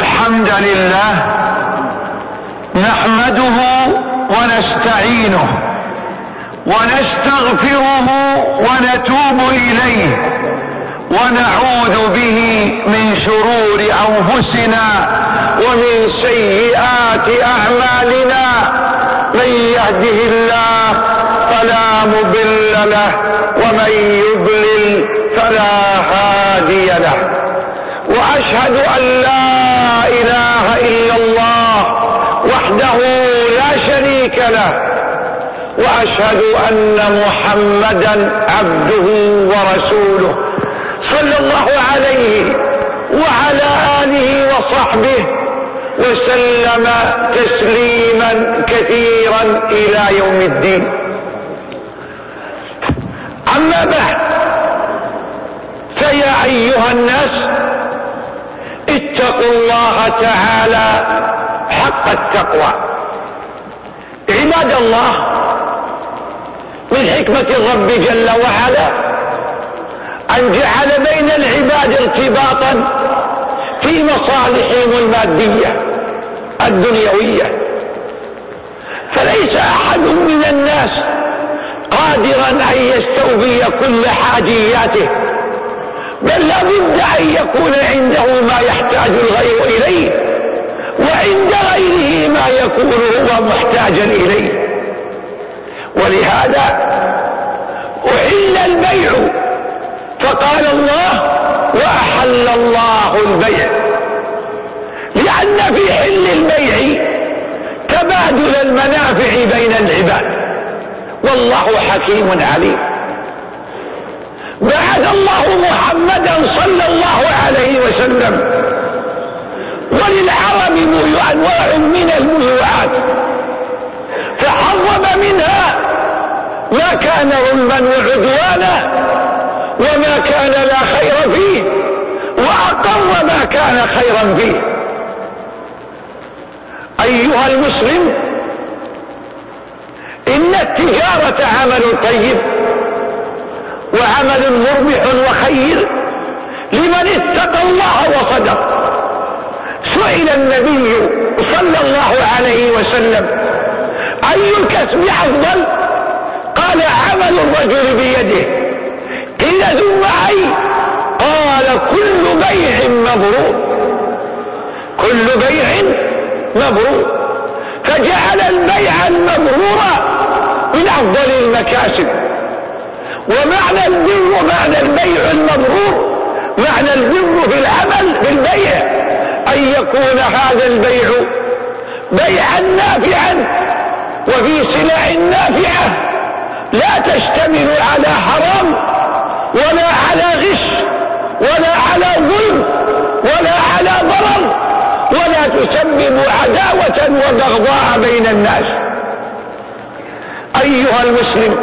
الحمد لله نحمده ونستعينه ونستغفره ونتوب إليه ونعوذ به من شرور أنفسنا ومن سيئات أعمالنا. من يهده الله فلا مضل له ومن يضلل فلا هادي له. وأشهد أن لا إله إلا الله وحده لا شريك له، وأشهد أن محمدا عبده ورسوله صلى الله عليه وعلى آله وصحبه وسلم تسليما كثيرا إلى يوم الدين. أما بعد، فيا أيها الناس اتقوا الله تعالى حق التقوى. عباد الله، من حكمة الرب جل وعلا أن جعل بين العباد ارتباطا في مصالحهم المادية الدنيوية، فليس أحد من الناس قادرا أن يستوفي كل حاجياته، بل لا بد أن يكون عنده ما يحتاج الغير إليه، وعند غيره ما يكون هو محتاجا إليه. ولهذا أحل البيع، فقال الله: وأحل الله البيع، لأن في حل البيع تبادل المنافع بين العباد، والله حكيم عليم. بعث الله محمدا صلى الله عليه وسلم وللعرب أنواع من البيوعات، فحرم منها ما كان ظلما وعدوانا وما كان لا خير فيه، وأقر ما كان خيرا فيه. أيها المسلم، إن التجارة عمل طيب وعمل مربح وخير لمن اتقى الله وصدق. سئل النبي صلى الله عليه وسلم: أي الكسب أفضل؟ قال: عمل الرجل بيده. قيل: ثم أي؟ قال: كل بيع مبرور. كل بيع مبرور. فجعل البيع المبرور من أفضل المكاسب. ومعنى البر معنى البيع المبرور، معنى البر في العمل في البيع أن يكون هذا البيع بيعا نافعا وفي سلع نافعة لا تشتمل على حرام ولا على غش ولا على ظلم ولا على ضرر، ولا تسبب عداوة وبغضاء بين الناس. أيها المسلم،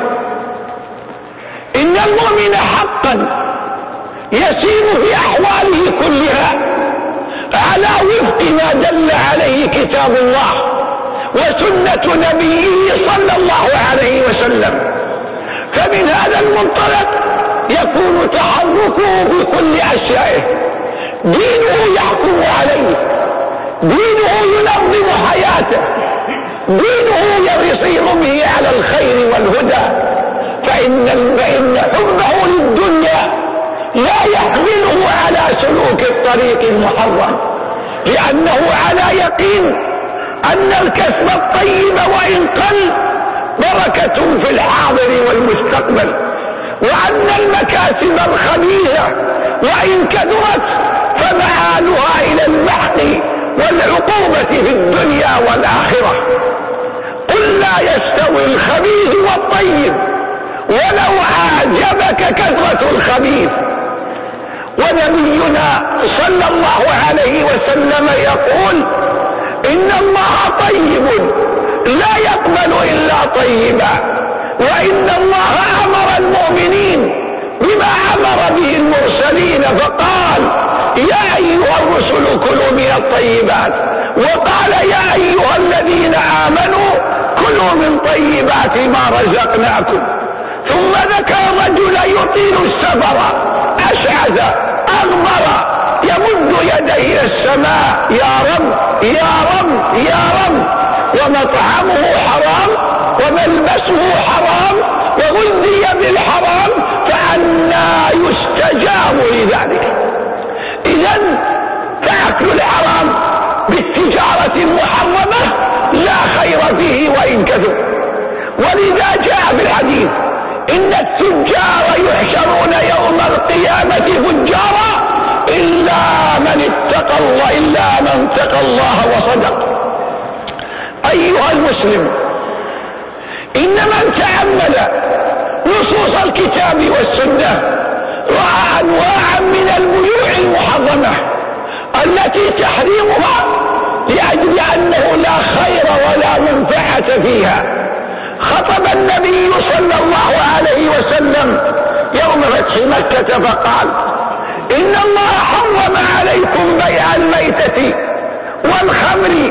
إن المؤمن حقا يسير في أحواله كلها على وفق ما دل عليه كتاب الله وسنة نبيه صلى الله عليه وسلم. فمن هذا المنطلق يكون تحركه في كل أشيائه. دينه يحكم عليه، دينه ينظم حياته، دينه يصير به على الخير والهدى. فإن حبه للدنيا لا يحمله على سلوك الطريق المحرم، لأنه على يقين أن الكسب الطيب وإن قل بركة في الحاضر والمستقبل، وأن المكاسب الخبيثة وإن كثرت فمآلها إلى المحق والعقوبة في الدنيا والآخرة. قل لا يستوي الخبيث والطيب ولو أعجبك كثرة الخبيث. ونبينا صلى الله عليه وسلم يقول: إن الله طيب لا يقبل إلا طيبا. وإن الله أمر المؤمنين بما أمر به المرسلين، فقال: يا أيها الرسل كلوا من الطيبات، وقال: يا أيها الذين آمنوا كلوا من طيبات ما رزقناكم. ثم ذكر رجلا يطيل السفر أشعث أغبر يمد يديه الى السماء: يا رب يا رب يا رب، ومطعمه حرام وملبسه حرام وغذي بالحرام، فأنى يستجاب لذلك؟ إذن فأكل الحرام بالتجارة المحرمة لا خير فيه وإن كثر. ولذا جاء في الحديث: إن التجار يحشرون يوم القيامة فجارا إلا من اتقى الله وصدق. أيها المسلم، إن من تأمل نصوص الكتاب والسنة رأى أنواعا من البيوع المحرمة التي تحريمها لأجل أنه لا خير ولا منفعة فيها. خطب النبي صلى الله عليه وسلم يوم فتح مكة فقال: إن الله حرم عليكم بيع الميتة والخمر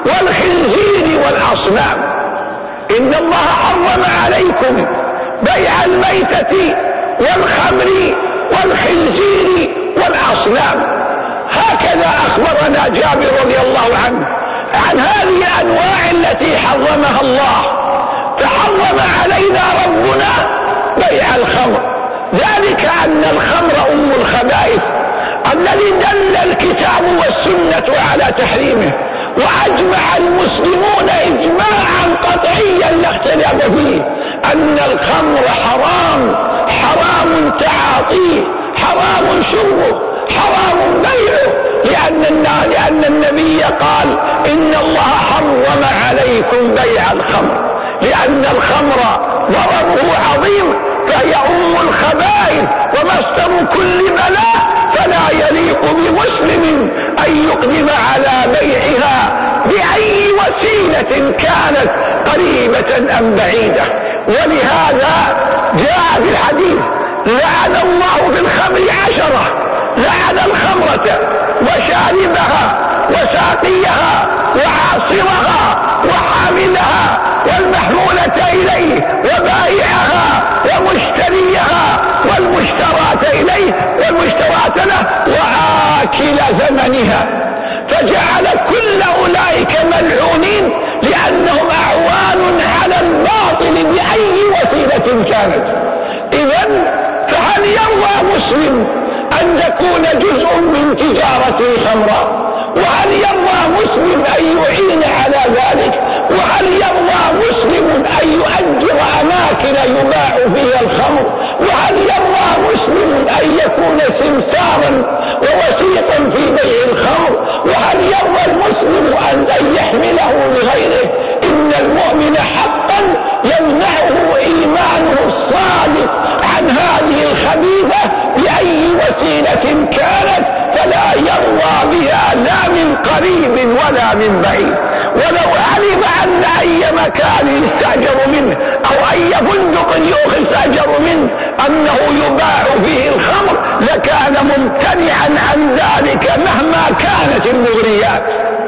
والخنزير والأصنام. إن الله حرم عليكم بيع الميتة والخمر والخنزير والأصنام. هكذا أخبرنا جابر رضي الله عنه عن هذه الأنواع التي حرمها الله. فحرم علينا ربنا بيع الخمر، ذلك أن الخمر أم الخبائث الذي دل الكتاب والسنة على تحريمه، وأجمع المسلمون إجماعا قطعيا لا اختلاف فيه أن الخمر حرام، حرام تعاطيه، حرام شربه، حرام بيعه، لأن النبي قال: إن الله حرم عليكم بيع الخمر، لأن الخمر ضرره عظيم، فهي أم الخبائث ومصدر كل بلاء، فلا يليق بمسلم أن يقدم على بيعها بأي وسيلة كانت قريبة أم بعيدة. ولهذا جاء في الحديث: لعن الله في الخمر 10، لعن الخمرة وشاربها وساقيها وعاصرها وحاملها والمحمولة إليه وبائعها ومشتريها والمشترات إليه والمشترات له وآكل ثمنها. فجعل كل أولئك ملعونين لأنهم أعوان على الباطل بأي وسيلة كانت. إذن فهل يرضى مسلم أن تكون جزء من تجارته خمرا؟ وهل يرضى مسلم أن يعين على ذلك؟ وهل يرضى مسلم أن يؤجر أماكن يباع فيها الخمر؟ وهل يرضى مسلم أن يكون سمسارا ووسيطا في بيع الخمر؟ وهل يرضى المسلم أن يحمله لغيره؟ إن المؤمن حقا يمنعه إيمانه الصادق عن هذه الخبيثة بأي وسيلة كانت، فلا يرضى بها لا من قريب ولا من بعيد. ولو علم أن أي مكان يستأجر منه أو أي فندق يستأجر منه أنه يباع فيه الخمر لكان ممتنعا عن ذلك مهما كانت المغريات.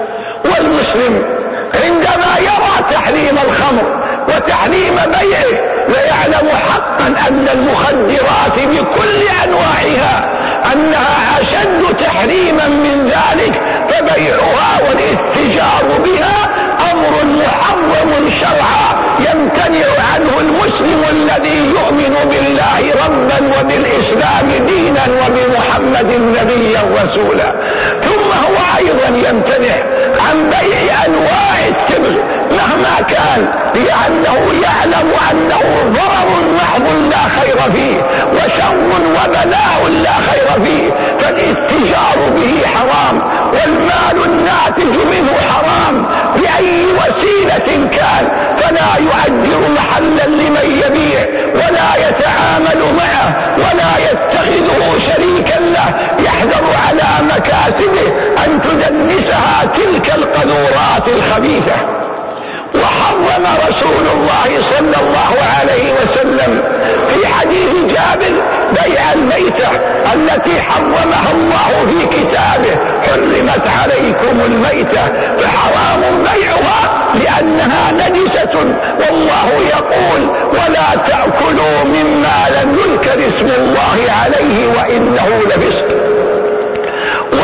والمسلم عندما يرى تحريم الخمر وتحريم بيعه ويعلم حقا أن المخدرات بكل أنواعها أنها أشد تحريما من ذلك، فبيعها والاتجار بها أمر محرم شرعا يمتنع عنه المسلم الذي يؤمن بالله ربا وبالإسلام دينا وبمحمد نبيا رسولا. ثم هو أيضا يمتنع عن بيع أنواع التبغ مهما كان، لأنه يعلم أنه ضرر محض لا خير فيه وشر وبلاء لا خير فيه، فالاتجار به حرام والمال الناتج منه حرام بأي وسيلة كان، فلا يؤجر محلا لمن يبيع ولا يتعامل معه ولا يتخذه شريكا له، يحذر على مكاسبه أن تدنسها تلك القذورات الخبيثة. وحرم رسول الله صلى الله عليه وسلم في حديث جابر بيع الميتة التي حرمها الله في كتابه: حرمت عليكم الميتة، فحرام بيعها لأنها نجسة، والله يقول: ولا تأكلوا مما لم يذكر اسم الله عليه وإنه لفسق.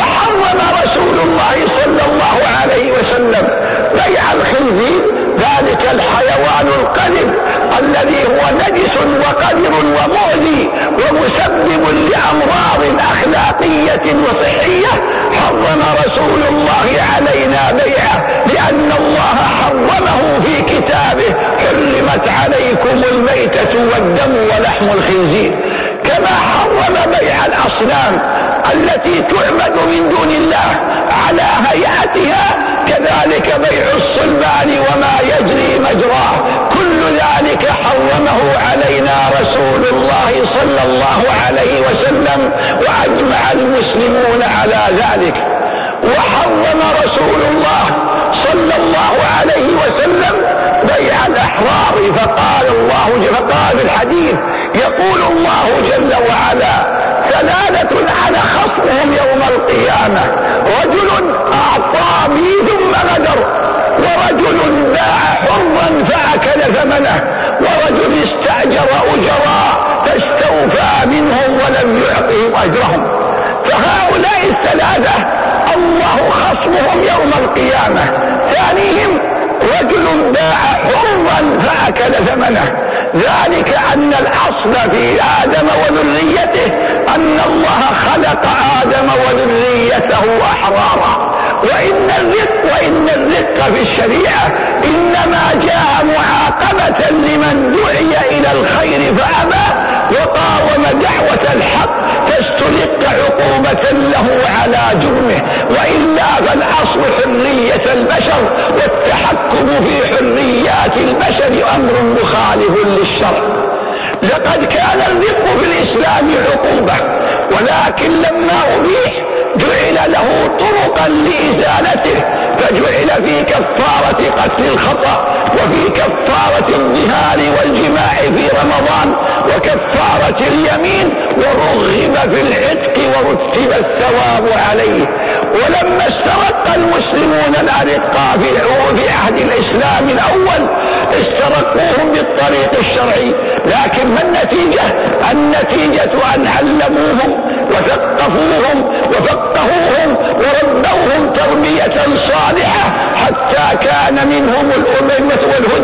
رسول الله صلى الله عليه وسلم بيع الخنزير، ذلك الحيوان القذر الذي هو نجس وقذر ومؤذي ومسبب لأمراض أخلاقية وصحية، حرم رسول الله علينا بيعه، لأن الله حرمه في كتابه: حرمت عليكم الميتة والدم ولحم الخنزير. كما حرم بيع الأصنام التي تعبد من دون الله على هيئتها، كذلك بيع الصلبان وما يجري مجراه، كل ذلك حرمه علينا رسول الله صلى الله عليه وسلم، وأجمع المسلمون على ذلك. وحرم رسول الله صلى الله عليه وسلم بيع الأحرار، فقال في الحديث: يقول الله جل وعلا: ثلاثة أنا خصمهم يوم القيامة: رجل أعطى بي ثم غدر، ورجل باع حرا فأكل ثمنه، ورجل استأجر أجراء فاستوفى منهم ولم يعطهم أجرهم. فهؤلاء الثلاثة الله خصمهم يوم القيامة. ثانيهم رجل باع حرا فأكل ثمنه، ذلك أن الأصل في آدم وذريته أن الله خلق آدم وذريته أحرارا، وإن الرق في الشريعة إنما جاء معاقبة لمن دعي إلى الخير فأبى وقاوم دعوة الحق، فاسترق عقوبة له على جرمه، وإلا فالأصل حرية البشر، والتحكم في حريات البشر أمر مخالف للشرع. لقد كان الرق في الإسلام عقوبة، ولكن لما أبيح جعل له طرقا لإزالته، فجعل في كفارة قتل الخطأ، وفي كفارة الظهار والجماع في رمضان، وكفارة اليمين، ورغب في العتق ورتب الثواب عليه. ولما استرق المسلمون الأرقاء في عهد الإسلام الأول استرقوهم بالطريق الشرعي، لكن ما النتيجة؟ النتيجة أن علموهم وثقفوهم وفقهوهم وربوهم تربية صالحة، حتى كان منهم الأمة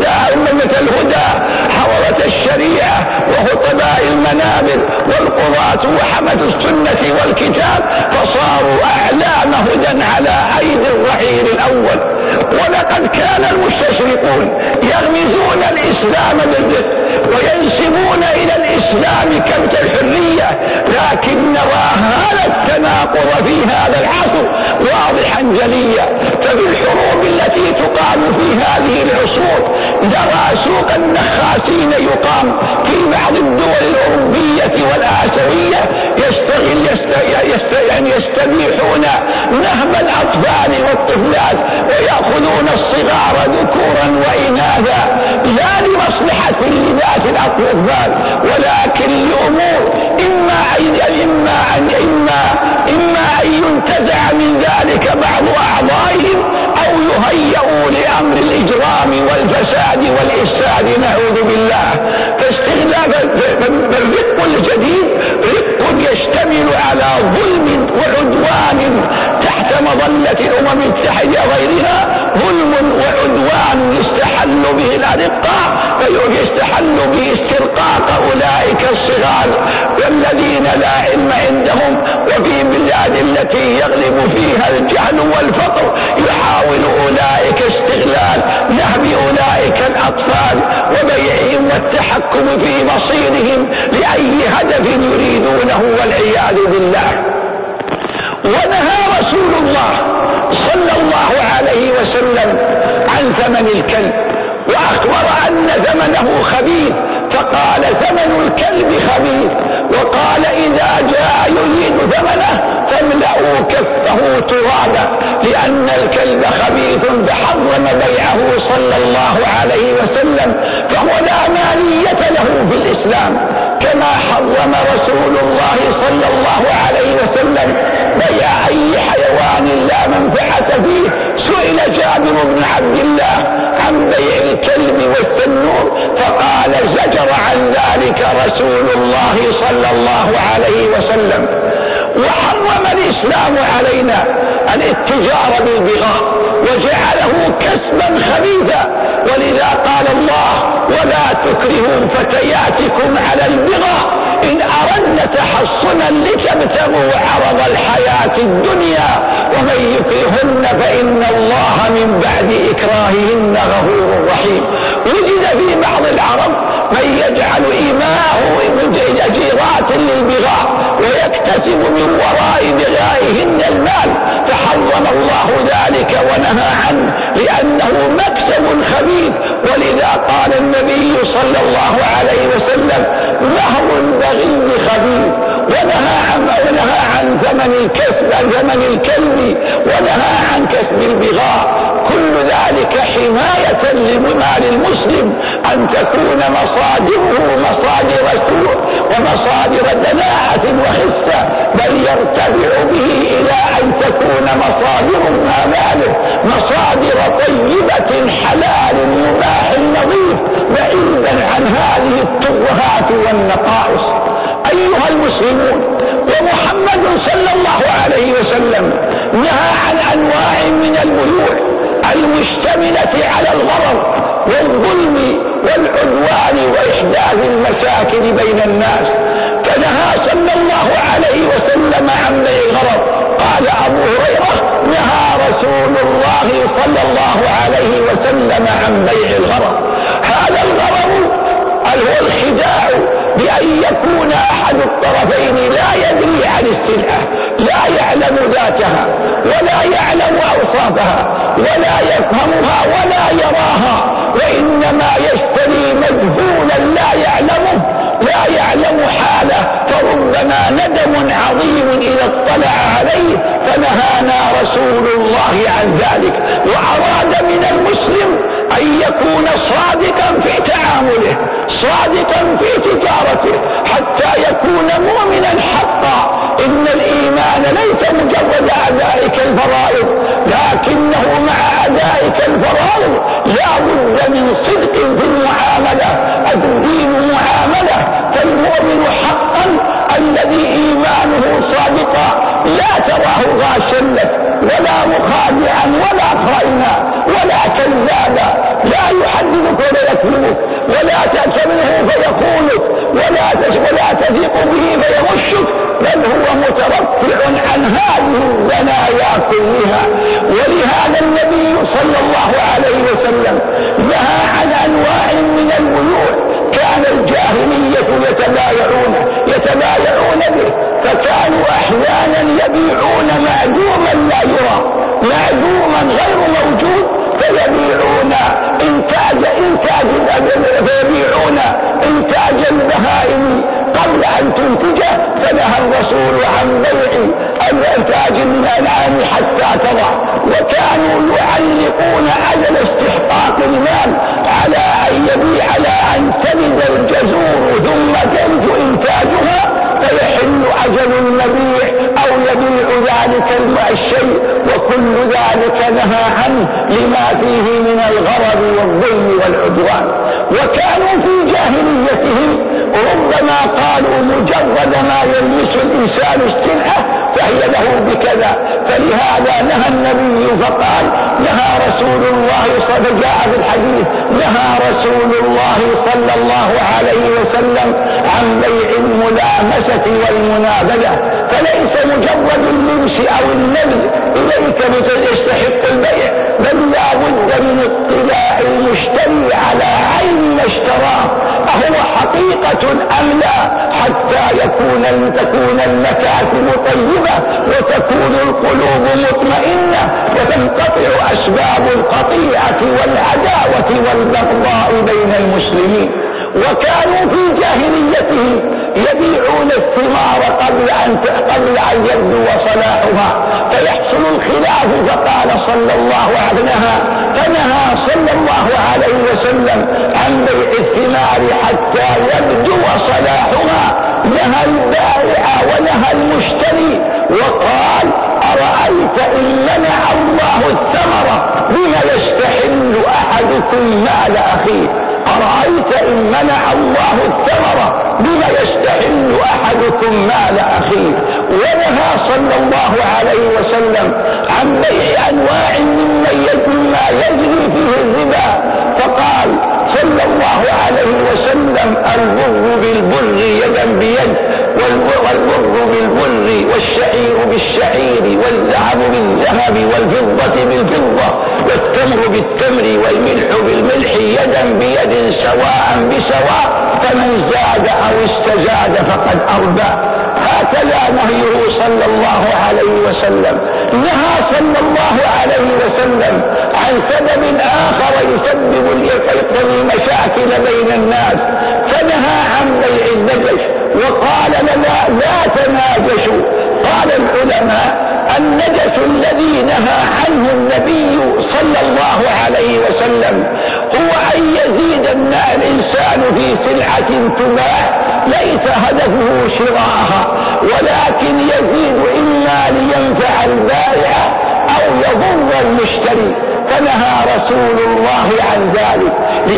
الهدى حضرة الشريعة وخطباء المنابر والقضاة وحمد السنة والكتاب، فصاروا أعلام هدى على أيدي الرحيل الأول. ولقد كان المستشرقون يغمزون الإسلام بالرق وينسبون إلى الإسلام كبت الحرية، لكن نرى هذا التناقض في هذا العصر واضحا جليا. ففي الحروب التي تقام في هذه العصور نرى سوق النخاسين يقام في بعض الدول الأوروبية والآسيوية، يستبيحون نهب الأطفال والطفلات، ويأخذون الصغار ذكورا وإناثا، لا لمصلحة لذات الأطفال، ولكن لأمور إما أن ينتزع من ذلك بعض أعضائهم، أو يهيئوا لأمر الإجرام والفساد والإفساد، نعوذ بالله. فاستغلال الرق الجديد رق يشتمل على ظلم وعدوان تحت مظلة الأمم المتحدة وغيرها، ظلم وعدوان يستحل به الأرقاء، فيستحل به استرقاق أولئك الصغار والذين لا علم عندهم، وفي البلاد التي يغلب فيها الجهل والفقر يحاول أولئك استغلال نهب أولئك الأطفال وبيعهم والتحكم في مصيرهم لأي هدف يريدونه والعياذ بالله. ونهى رسول الله صلى الله عليه وسلم عن ثمن الكلب، وأخبر أن ثمنه خبيث، فقال: ثمن الكلب خبيث. وقال: إذا جاء يريد ثمنه فاملأوا كفه ترابا، لأن الكلب خبيث، فحرم بيعه صلى الله عليه وسلم، فهو لا مالية له في الإسلام. كما حرم رسول الله صلى الله عليه وسلم بيع أي حيوان لا منفعة فيه. سئل جابر بن عبد الله عن بيع الكلب والتنور، فقال: زجر عن ذلك رسول الله صلى الله عليه وسلم. وحرم الإسلام علينا الاتجار بالبغاء وجعله كسبا خبيثا. ولذا قال الله: ولا تكرهوا فتياتكم على البغاء إن أردنا تحصنا لتبتغوا عرض الحياة الدنيا ومن يكرهن فإن الله من بعد إكراههن غفور رحيم. وجد في بعض العرب من يجعل إيماءه أجيرات للبغاء ويكتسب من وراء بغائهن المال، فحرم الله ذلك ونهى عنه لأنه مكسب خبيث. ولذا قال النبي صلى الله عليه وسلم: مهر البغي خبيث، ونهى عن ثمن الكلب، ونهى عن كسب البغاء. كل ذلك حماية لمال المسلم أن تكون مصادره مصادر سوء ومصادر دناءة وخسة، بل يرتفع به إلى أن تكون مصادر ماله مصادر طيبة حلال مباح نظيف بعيدا عن هذه الترهات والنقائص. أيها المسلمون، ومحمد صلى الله عليه وسلم نهى عن أنواع من البيوع المشتملة على الغرر والظلم والعدوان وإحداث المشاكل بين الناس، فنهى صلى الله عليه وسلم عن بيع الغرر. قال أبو هريرة: نهى رسول الله صلى الله عليه وسلم عن بيع الغرر. هذا الغرر هو الخداع بأن يكون أحد الطرفين لا يدري عن السلعة، لا يعلم ذاتها ولا يعلم أوصافها ولا يفهمها ولا يراها، وإنما يشتري مجهولا لا يعلم حاله، فربما ندم عظيم إذا اطلع عليه. فنهانا رسول الله عن ذلك، وأراد من المسلم أن يكون صادقا في تعامله، صادقا في تجارته، حتى يكون مؤمنا حقا. إن الإيمان ليس مجرد أدائك الفرائض، لكنه مع أدائك الفرائض لا بد من صدق في المعاملة. الدين معاملة، فالمؤمن حقا الذي إيمانه صادقا لا تراه غاشا لك ولا مخادعا ولا خائنا ولا كذابا، لا يحدثك ولا يكذبك ولا تأتمنه فيخونك ولا تثق به فيغشك، بل هو مترفع عن هذه الزنايا كلها. ولهذا النبي صلى الله عليه وسلم نهى عن أنواع من البيوع كان الجاهلية يتبايعون به، فكانوا أحيانا يبيعون معدوما لا يرى، معدوما غير موجود، فيبيعون إنتاج البهائم قبل أن تنتجه. فنهى الرسول عن بيع الإنتاج من الأنعام حتى تضع. وكانوا يعلقون أجل استحقاق المال على أن تلد الجزور ثم تنتج إنتاجها فيحل أجل المبيع أو يبيع ذلك الشيء، وكل ذلك نهى عنه لما فيه من الغرض والظلم والعدوان. وكانوا في جاهليتهم ربما قالوا مجرد ما يلمس الإنسان السلعة فهي له بكذا، فلهذا نهى النبي فقال: نهى رسول الله جاء في الحديث: نهى رسول الله صلى الله عليه وسلم عن بيع الملامسة والمنابذة. فليس مجرد اللمس أو النبذ إليك يستحق البيع، بل لا بد من اطلاع المشتري على عين ما اشتراه أهو حقيقة أم لا، حتى تكون المكاسب طيبة وتكون القلوب مطمئنة وتنقطع أسباب القطيعة والعداوة والبغضاء بين المسلمين. وكانوا في جاهليتهم يبيعون الثمار قبل أن يبدو صلاحها فيحصل الخلاف، فقال صلى الله عليه وسلم عن بيع الثمار حتى يبدو صلاحها. نهى البائع ونهى المشتري وقال: أرأيت إن منع الله الثمرة بما يستحل أحدكم مال أخيه؟ أرأيت إن منع الله الثمرة بما يستحل أحدكم مال أخيه. ونهى صلى الله عليه وسلم عن بيع أنواع مما يجري فيه الربا، فقال صلى الله عليه وسلم: البر بالبر يدا بيد، والبر بالبر، والشعير بالشعير، والذهب بالذهب، والفضة بالفضة، والتمر بالتمر، والملح بالملح يدا بيد سواء بسواء، فمن زاد أو استزاد فقد أربى. هكذا نهيه صلى الله عليه وسلم. نهى صلى الله عليه وسلم عن سبب آخر يسبب المشاكل بين الناس، فنهى عن بيع النجش وقال لنا: لا تناجشوا. قال العلماء: النجش الذي نهى عنه النبي صلى الله عليه وسلم هو أن يزيد الإنسان في سلعة تباع ليس هدفه شراءها، ولكن يزيد إما لينفع البائع أو يضر المشتري، فنهى رسول الله عن ذلك،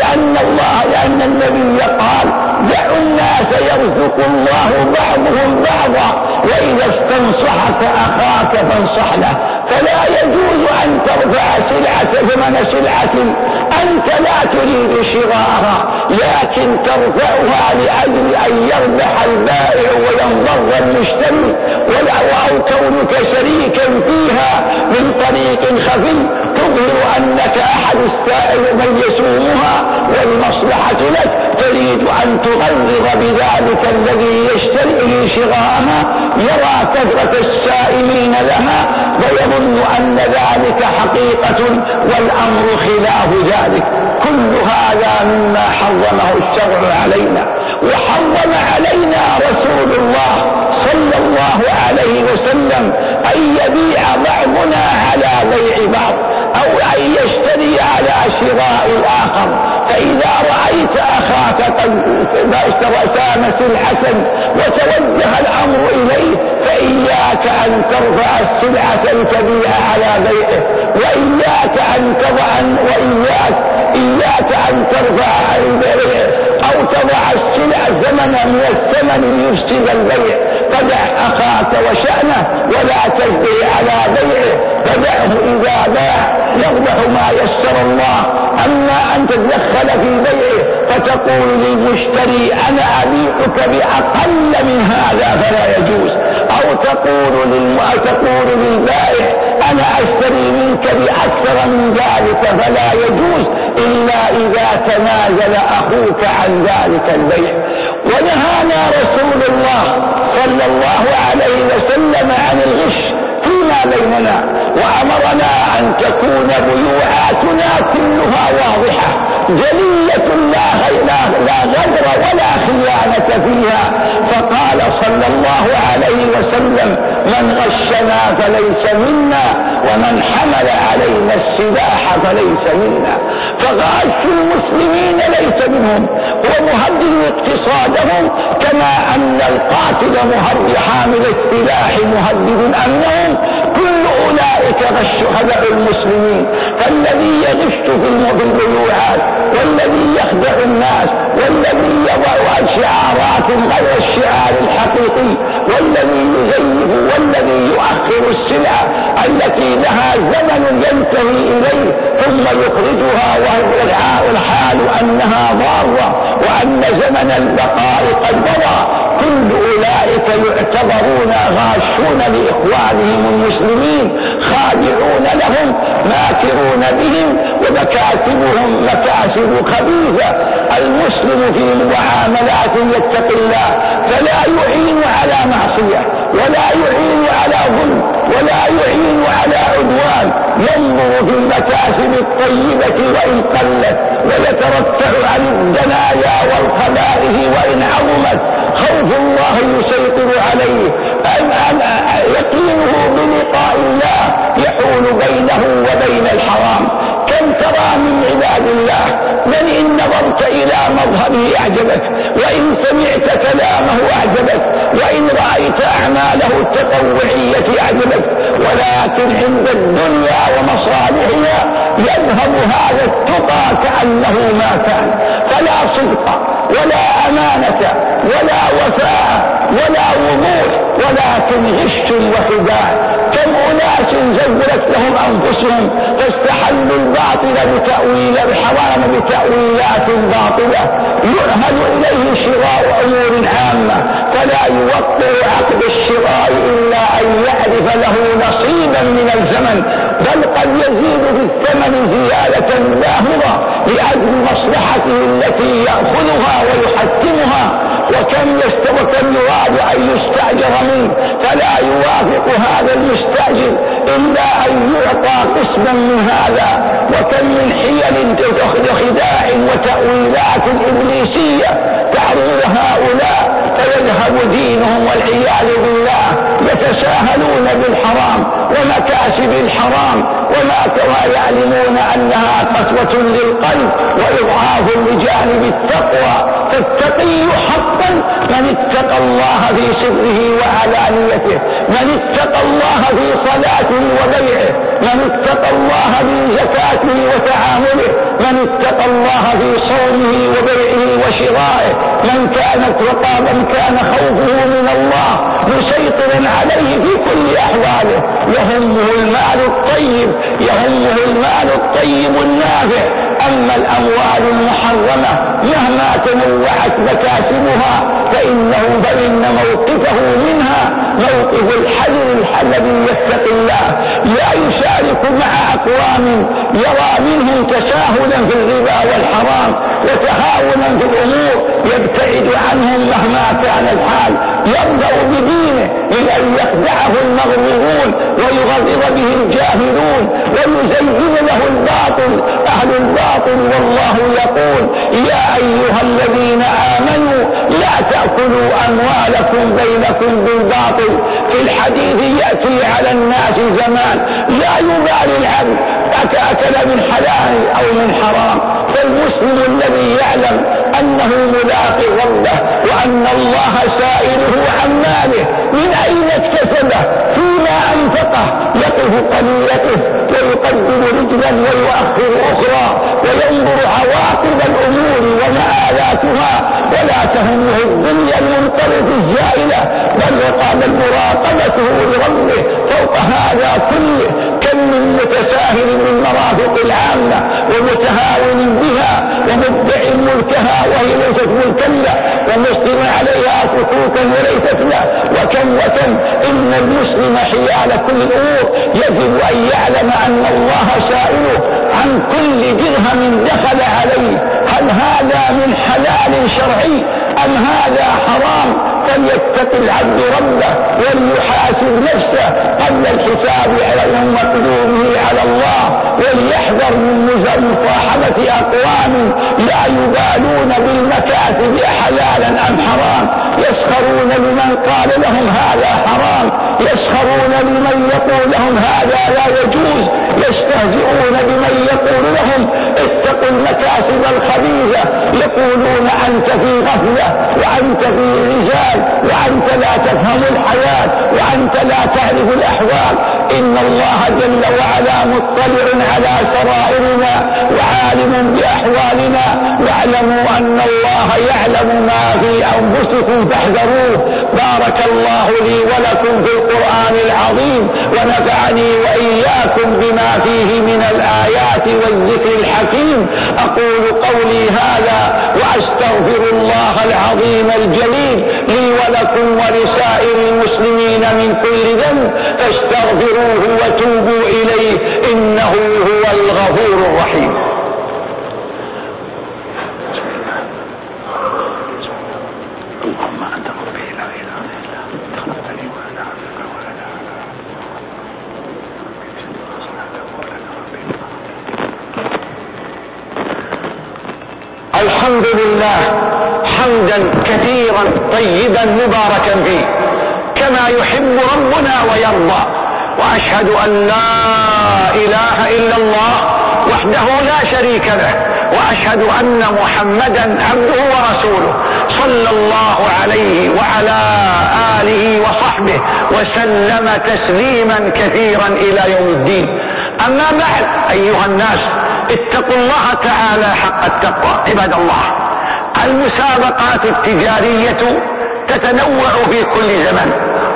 لأن النبي قال: دعوا الناس يرزق الله بعضهم بعضا، وإذا استنصحك أخاك فانصح له. فلا يجوز أن ترفع ثمن سلعة أنت لا تريد شراءها، لكن ترفعها لأجل أن يربح البائع وينضر المشتري، أو كونك شريكا فيها من طريق خفي تظهر أنك أحد من يسومها والمصلحة لك، تريد أن تغرر بذلك الذي يشتري شراءها، يرى كثرة السائلين لها ويظن أن ذلك حقيقة والأمر خلاف ذلك. كل هذا مما حرمه الشرع علينا، وحرم علينا رسول الله صلى الله عليه وسلم أن يبيع بعضنا على بيع بعض، أو أن يشتري على شراء الآخر. فإذا رأيت أخاك قد سام سلعة وتوجه الأمر إليه، فإياك أن ترفع السلعة لتبيع على بيعه، وإياك أن ترفع البيع أو تضع السلع زمنا من الثمن ليفسد البيع. فدع أخاك وشأنه ولا تجري على بيعه، فدعه إذا باع يربح ما يسر الله. أما أن تتدخل في بيعه فتقول للمشتري: أنا أبيعك بأقل من هذا، فلا يجوز. أو تقول للبائع: أنا أشتري منك بأكثر من ذلك، فلا يجوز إلا إذا تنازل أخوك عن ذلك البيع. ونهانا رسول الله صلى الله عليه وسلم عن الغش فيما بيننا، وأمرنا أن تكون بيوعاتنا كلها واضحة جلية لا غدر ولا خيانة فيها. فقال صلى الله عليه وسلم: من غشنا فليس منا، ومن حمل علينا السلاح فليس منا. فغش المسلمين ليس منهم، ومهدد اقتصادهم، كما أن القاتل حامل السلاح مهدد أمنهم. كل أولئك خدع المسلمين. فالذي يغش في البيوعات، والذي يخدع الناس، والذي يضع شعارات غير الشعار الحقيقي، والذي يزيف، والذي يؤخر السلع التي لها زمن ينتهي إليه ثم يخرجها والحال أنها ضارة وأن زمن البقاء قد مضى، كل أولئك يعتبرون غاشون لإخوانهم المسلمين، خادعون لهم، ماكرون بهم، ومكاسبهم مكاسب خبيثة. المسلم في معاملات يتقي الله، فلا يعين على معصية، ولا يعين على ظلم، ولا يعين على عدوان، ينظر في المكاسب الطيبة وإن قلت، ويترفع عن الدنايا والخبائث وإن عظمت. خوف الله يسيطر عليه، يقينه بلقاء الله يحول بينه وبين الحرام. كم ترى من عباد الله من إن نظرت إلى مظهره أعجبك، وإن سمعت كلامه أعجبك، وإن رأيت أعماله التطوعية أعجبك، ولكن عند الدنيا ومصالحها يذهب هذا التقى كأنه ما كان. فلا صدق ولا أمانة ولا وفاء ولا وضوح، ولكن غش وخداع. كم أناس زورت لهم أنفسهم فاستحلوا الباطل بتأويل الحرام بتأويلات باطلة، يؤهل إليه شراء أمور عامة فلا يوقع عقد الشراء إلا أن يعرف له نصيبا من الزمن، بل قد يزيد في الثمن زيادة لاحظة لأجل مصلحته التي يأخذها ويحتمها. وكم يراد أن يستأجر منه فلا يوافق هذا المستأجر إلا أن يعطى قسما من هذا. وكم من حيل وخداع وتأويلات إبليسية تعرض هؤلاء فيذهب دينهم والعياذ بالله، يتساهلون بالحرام ومكاسب الحرام وما يعلمون أنها قسوة للقلب وإضعاف لجانب التقوى. فالتقي حقا من اتقى الله في سره وعلانيته، من اتقى الله في صلاته وبيعه، من اتقى الله في زكاته وتعامله، من اتقى الله في صومه وبيعه وشرائه، من كان خوفه من الله مسيطرا عليه في كل أحواله. يهمه المال الطيب، يهمه المال الطيب النافع. أما الأموال المحرمة مهما تنوعت مكاسبها فإن موقفه منها موقف الحذر الذي يتقي الله، لا يشارك مع أقوام يرى منهم تساهلا في الربا والحرام وتهاونا في الأمور، يبتعد عنهم مهما كان الحال، يرضى بدينه من أن يخدعه المغرورون ويغرر به الجاهلون ويزين له الباطل أهل الباطل. والله يقول يا أيها الذين آمنوا لا تأكلوا أموالكم بينكم بالباطل. في الحديث يأتي على الناس زمان لا يبالي العبد أكل من حلال أو من حرام، فالمسلم الذي يعلم أنه ملاق ربه وأن الله سائله عن ماله من أين اكتسبه فيما أنفقه يقف قليلته ويقدم رجلا ويؤخر أخرى وينظر عواقب الأمور ومآلاتها ولا تهمه الدنيا المنقرض الزائلة، بل مراقبته لربه فوق هذا كله. كم من متساهل من مرافق العامة ومتهاون بها ومدع ملكها وهي ليست ملكا له ومسلم عليها فكوكا وليست له. وكم إن المسلم حيال كل الأمور يجب أن يعلم أن الله سائله عن كل درهم دخل عليه، هل هذا من حلال شرعي أم هذا حرام؟ فليتق العبد ربه وليحاسب نفسه قبل الحساب على مقدومه على الله، وليحذر من مصاحبة أقوام لا يبالون بالمكاسب حلالا أم حرام، يسخرون لمن قال لهم هذا حرام، يسخرون لمن يقول لهم هذا لا يجوز، يستهزئون بمن يقول لهم اتقوا المكاسب الخبيثة، يقولون أنت في غفلة وأنت في رجال وأنت لا تفهم الحياة وأنت لا تعرف الأحوال. إن الله جل وعلا مطلع على سرائرنا وعالم بأحوالنا، واعلموا أن الله يعلم ما في أنفسكم فاحذروه. بارك الله لي ولكم في القرآن العظيم ونفعني وإياكم بما فيه من الآيات والذكر الحكيم. أقول قولي هذا وأستغفر الله العظيم الجليل لي ولكم ولسائر المسلمين من كل ذنب فاستغفروه وتوبوا إليه إنه هو الغفور الرحيم. اللهم أنت ربي لا إله إلا أنت خلقتني وأنا عبدك وأنا الحمد لله حمدا كثيرا طيبا مباركا فيه كما يحب ربنا ويرضى، وأشهد أن لا إله إلا الله وحده لا شريك له، وأشهد أن محمدا عبده ورسوله صلى الله عليه وعلى آله وصحبه وسلم تسليما كثيرا إلى يوم الدين. أما بعد أيها الناس اتقوا الله تعالى حق التقوى. عباد الله، المسابقات التجارية تتنوع في كل زمن،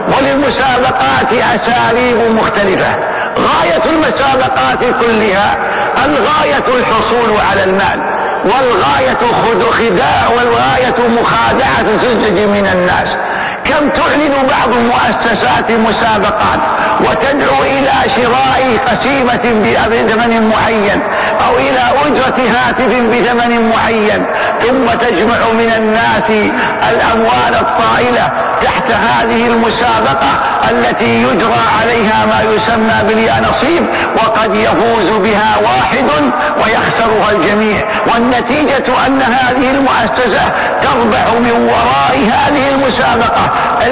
وللمسابقات أساليب مختلفة. غاية المسابقات كلها الغاية الحصول على المال، والغاية خداع، والغاية مخادعة الزجاج من الناس. كم تعلن بعض المؤسسات مسابقات وتدعو إلى شراء قسيمة بثمن معين أو إلى أجرة هاتف بثمن معين، ثم تجمع من الناس الأموال الطائلة تحت هذه المسابقة التي يجرى عليها ما يسمى باليانصيب، وقد يفوز بها واحد ويخسرها الجميع، والنتيجة أن هذه المؤسسة تربح من وراء هذه المسابقة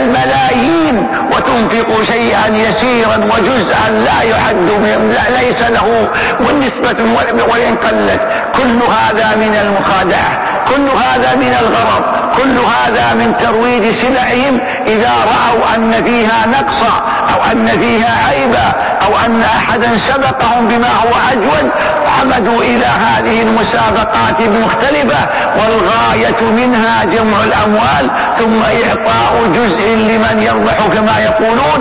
الملايين، وتنفق شيئا يسيرا وجزءا لا يعد، ليس له والنسبة وإن قلت. كل هذا من المخادعة، كل هذا من الغرض، كل هذا من ترويج سلعهم إذا رأوا أن فيها نقصا أو أن فيها عيبا أو أن أحدا سبقهم بما هو أجود، عمدوا إلى هذه المسابقات المختلفة، والغاية منها جمع الأموال ثم إعطاء جزء لمن يربح كما يقولون،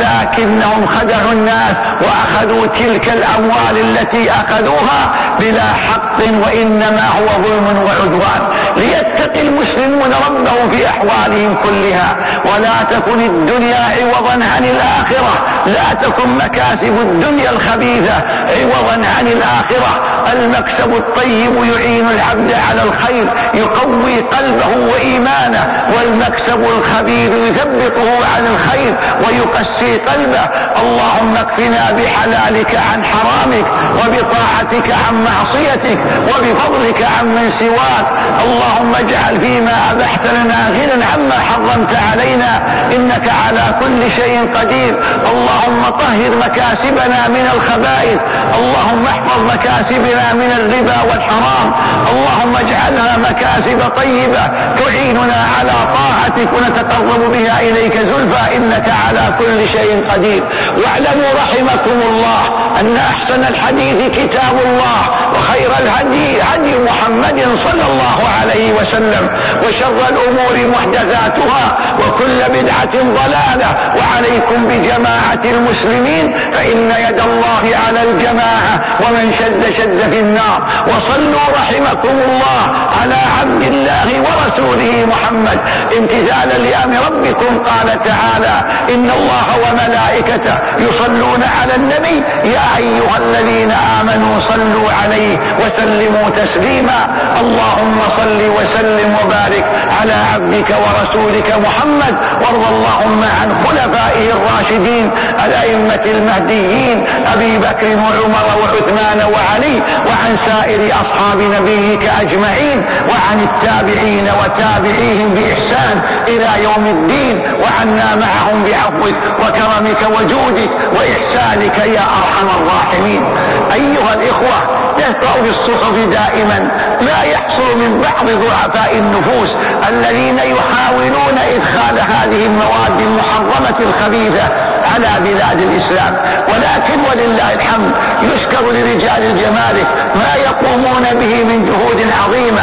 ولكنهم خدعوا الناس وأخذوا تلك الأموال التي أخذوها بلا حق، وإنما هو ظلم وعدوان. ليتقي المسلمون ربهم في أحوالهم كلها، ولا تكن الدنيا عوضا عن الآخرة، لا تكن مكاسب الدنيا الخبيثة عوضا عن الآخرة. المكسب الطيب يعين العبد على الخير، يقوي قلبه وإيمانه، والمكسب الخبيث يثبطه عن الخير ويقسي قلبه. اللهم اكفنا بحلالك عن حرامك، وبطاعتك عن معصيتك، وبفضلك عمن سواك. اللهم اجعل فيما أبحت لنا غنى عما حرمت علينا، إنك على كل شيء قدير. اللهم طهر مكاسبنا من الخبائث، اللهم احفظ مكاسبنا من الربا والحرام، اللهم اجعلها مكاسب طيبة تعيننا على طاعتك ونتقرب بها إليك زلفى، إنك على كل شيء قدير. واعلموا رحمكم الله أن أحسن الحديث كتاب الله، وخير الهدي هدي محمد صلى الله عليه وسلم، وشر الأمور محدثاتها، وكل بدعة ضلالة. وعليكم بجماعة المسلمين، فإن يد الله على الجماعة، ومن شد في النار. وصلوا رحمكم الله على عبد الله ورسوله محمد امتثالا لأمر ربكم. قال تعالى: إن الله وملائكته يصلون على النبي يا أيها الذين آمنوا صلوا عليه وسلموا تسليما. اللهم صل وسلم وبارك على عبدك ورسولك محمد، وارض اللهم عن خلفائه الراشدين الأئمة المهديين أبي بكر وعمر وعثمان وعلي، وعن سائر أصحاب نبيك أجمعين، وعن التابعين وتابعيهم بإحسان إلى يوم الدين، وعنا معهم بعفوك وكرمك وجودك وإحسانك يا أرحم الراحمين. أيها الإخوة، تقرأ في الصحف دائما ما يحصل من بعض ضعفاء النفوس الذين يحاولون إدخال هذه المواد المحرمة الخبيثة على بلاد الإسلام، ولكن ولله الحمد يشكر لرجال الجمارك ما يقومون به من جهود عظيمة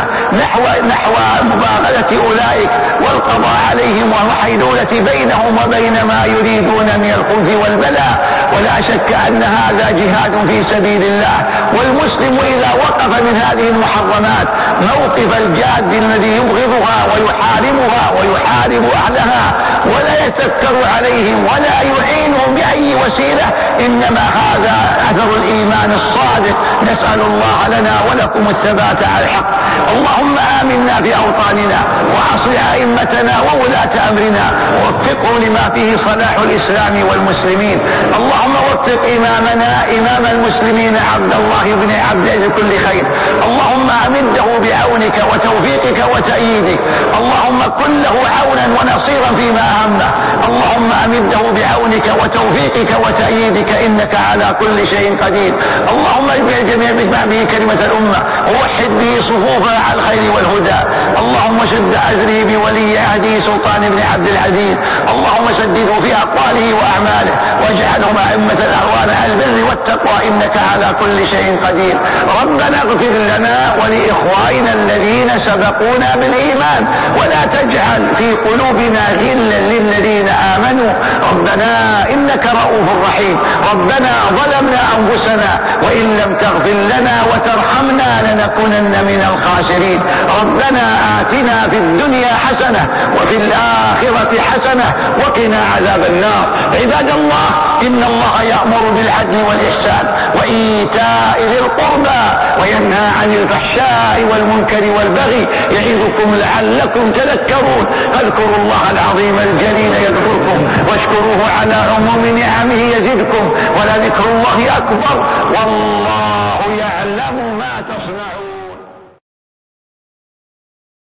نحو مباغلة أولئك والقضاء عليهم والحيلولة بينهم وبين ما يريدون من الخبث والبلاء. ولا شك أن هذا جهاد في سبيل الله، والمسلم إذا وقف من هذه المحرمات موقف الجاد الذي يبغضها ويحاربها ويحارب أهلها، ولا يتذكر عليهم ولا يعينهم بأي وسيلة، إنما هذا أثر الإيمان الصادق. نسأل الله لنا ولكم الثبات على الحق. اللهم آمنا في أوطاننا، وأصلح أئمتنا وولاة أمرنا، ووفقهم لما فيه صلاح الإسلام والمسلمين. اللهم وفق إمامنا إمام المسلمين عبد الله بن عبد العزيز كل خير. اللهم أمده بعونك وتوفيقك وتأييدك. اللهم كن له عونا ونصيرا فيما أهمه. اللهم أمده بعونك وتوفيقك وتأييدك، إنك على كل شيء قدير. اللهم اجمع به كلمة الأمة، ووحد به صفوفنا على الخير والهدى. اللهم شد عزره بولي عهده سلطان بن عبد العزيز، اللهم سدده في أقواله وأعماله، واجعلهم أئمة الأعوان على البر والتقوى، إنك على كل شيء قدير. ربنا اغفر لنا ولإخواننا الذين سبقونا بالإيمان، ولا تجعل في قلوبنا غلا للذين آمنوا، ربنا إنك رؤوف رحيم. ربنا ظلمنا أنفسنا وإن لم تغفر لنا وترحمنا لنكونن من الخاسرين. ربنا آتنا في الدنيا حسنة وفي الآخرة حسنة وقنا عذاب النار. عباد الله، إن الله يأمر بالعدل والإحسان وإيتاء ذي القربى وينهى عن الفحشاء والمنكر والبغي، يعظكم لعلكم تذكرون. فاذكروا الله العظيم الجليل يذكركم، واشكروه على عموم نعمه يزدكم، ولذكر الله أكبر، والله يعلم.